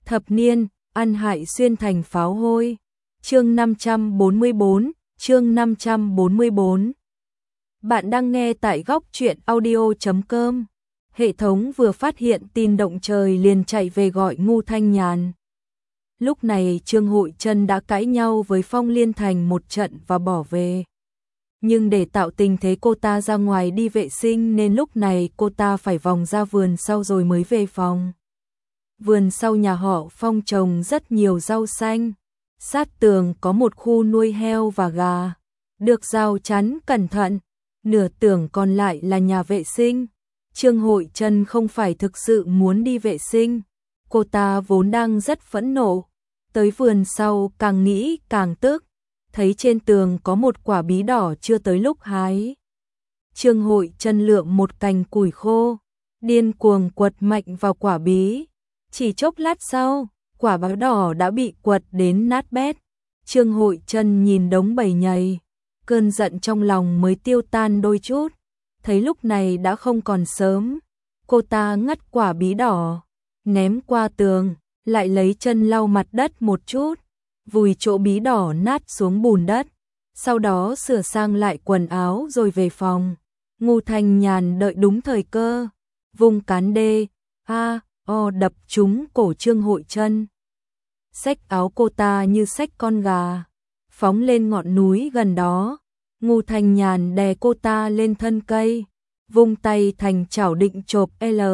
Thập niên, ăn hại xuyên thành pháo hôi. Chương 544, chương 544. Bạn đang nghe tại góc truyện audio.com. Hệ thống vừa phát hiện tin động trời liền chạy về gọi Ngô Thanh Nhàn. Lúc này Trương Hội Trân đã cãi nhau với Phong Liên Thành một trận và bỏ về. Nhưng để tạo tình thế cô ta ra ngoài đi vệ sinh nên lúc này cô ta phải vòng ra vườn sau rồi mới về phòng. Vườn sau nhà họ Phong trồng rất nhiều rau xanh. Sát tường có một khu nuôi heo và gà, được rào chắn cẩn thận, nửa tường còn lại là nhà vệ sinh. Trương Hội Trân không phải thực sự muốn đi vệ sinh, cô ta vốn đang rất phẫn nộ, tới vườn sau càng nghĩ càng tức, thấy trên tường có một quả bí đỏ chưa tới lúc hái. Trương Hội Trân lượm một cành củi khô, điên cuồng quật mạnh vào quả bí, chỉ chốc lát sau, quả bí đỏ đã bị quật đến nát bét. Trương Hội Trân nhìn đống bầy nhầy, cơn giận trong lòng mới tiêu tan đôi chút. Thấy lúc này đã không còn sớm, cô ta ngắt quả bí đỏ, ném qua tường, lại lấy chân lau mặt đất một chút, vùi chỗ bí đỏ nát xuống bùn đất, sau đó sửa sang lại quần áo rồi về phòng. Ngô Thanh Nhàn đợi đúng thời cơ, vung cán đê, đập trúng cổ Trương Hội Trân. Xách áo cô ta như xách con gà, phóng lên ngọn núi gần đó. Ngô Thanh Nhàn đè cô ta lên thân cây, vung tay thành chảo định chộp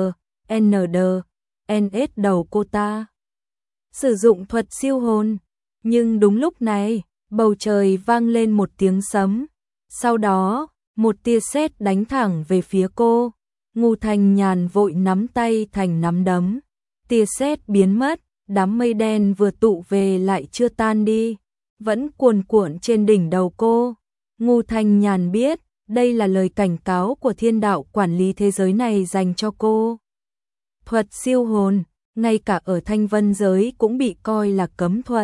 LND đầu cô ta. Sử dụng thuật siêu hồn, nhưng đúng lúc này, bầu trời vang lên một tiếng sấm, sau đó, một tia sét đánh thẳng về phía cô. Ngô Thanh Nhàn vội nắm tay thành nắm đấm, tia sét biến mất, đám mây đen vừa tụ về lại chưa tan đi, vẫn cuồn cuộn trên đỉnh đầu cô. Ngô Thanh Nhàn biết, đây là lời cảnh cáo của thiên đạo quản lý thế giới này dành cho cô. Thuật siêu hồn, ngay cả ở Thanh Vân giới cũng bị coi là cấm thuật.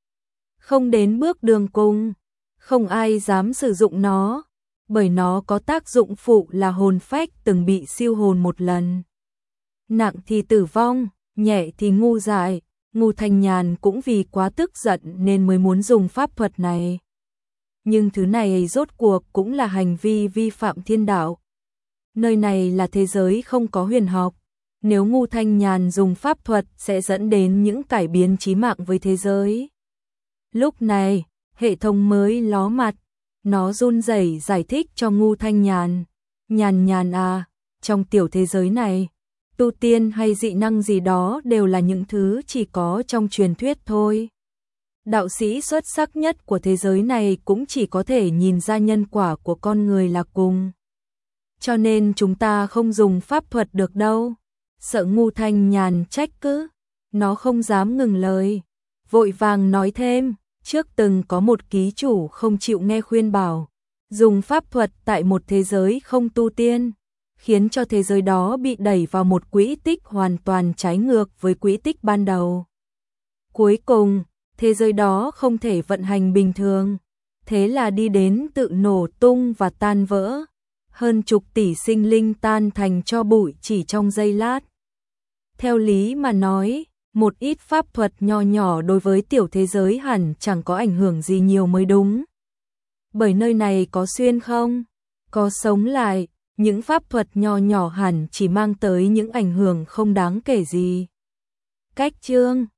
Không đến bước đường cùng, không ai dám sử dụng nó, bởi nó có tác dụng phụ là hồn phách từng bị siêu hồn một lần. Nặng thì tử vong, nhẹ thì ngu dại. Ngô Thanh Nhàn cũng vì quá tức giận nên mới muốn dùng pháp thuật này. Nhưng thứ này rốt cuộc cũng là hành vi vi phạm thiên đạo. Nơi này là thế giới không có huyền học. Nếu Ngô Thanh Nhàn dùng pháp thuật sẽ dẫn đến những cải biến chí mạng với thế giới. Lúc này, hệ thống mới ló mặt. Nó run rẩy giải thích cho Ngô Thanh Nhàn. Nhàn à, trong tiểu thế giới này, tu tiên hay dị năng gì đó đều là những thứ chỉ có trong truyền thuyết thôi. Đạo sĩ xuất sắc nhất của thế giới này cũng chỉ có thể nhìn ra nhân quả của con người là cùng. Cho nên chúng ta không dùng pháp thuật được đâu. Sợ Ngô Thanh Nhàn trách cứ, nó không dám ngừng lời, vội vàng nói thêm, trước từng có một ký chủ không chịu nghe khuyên bảo, dùng pháp thuật tại một thế giới không tu tiên, khiến cho thế giới đó bị đẩy vào một quỹ tích hoàn toàn trái ngược với quỹ tích ban đầu. Cuối cùng, thế giới đó không thể vận hành bình thường, thế là đi đến tự nổ tung và tan vỡ, hơn chục tỷ sinh linh tan thành tro bụi chỉ trong giây lát. Theo lý mà nói, một ít pháp thuật nho nhỏ đối với tiểu thế giới hẳn chẳng có ảnh hưởng gì nhiều mới đúng. Bởi nơi này có xuyên không, có sống lại, những pháp thuật nho nhỏ hẳn chỉ mang tới những ảnh hưởng không đáng kể gì. Cách chương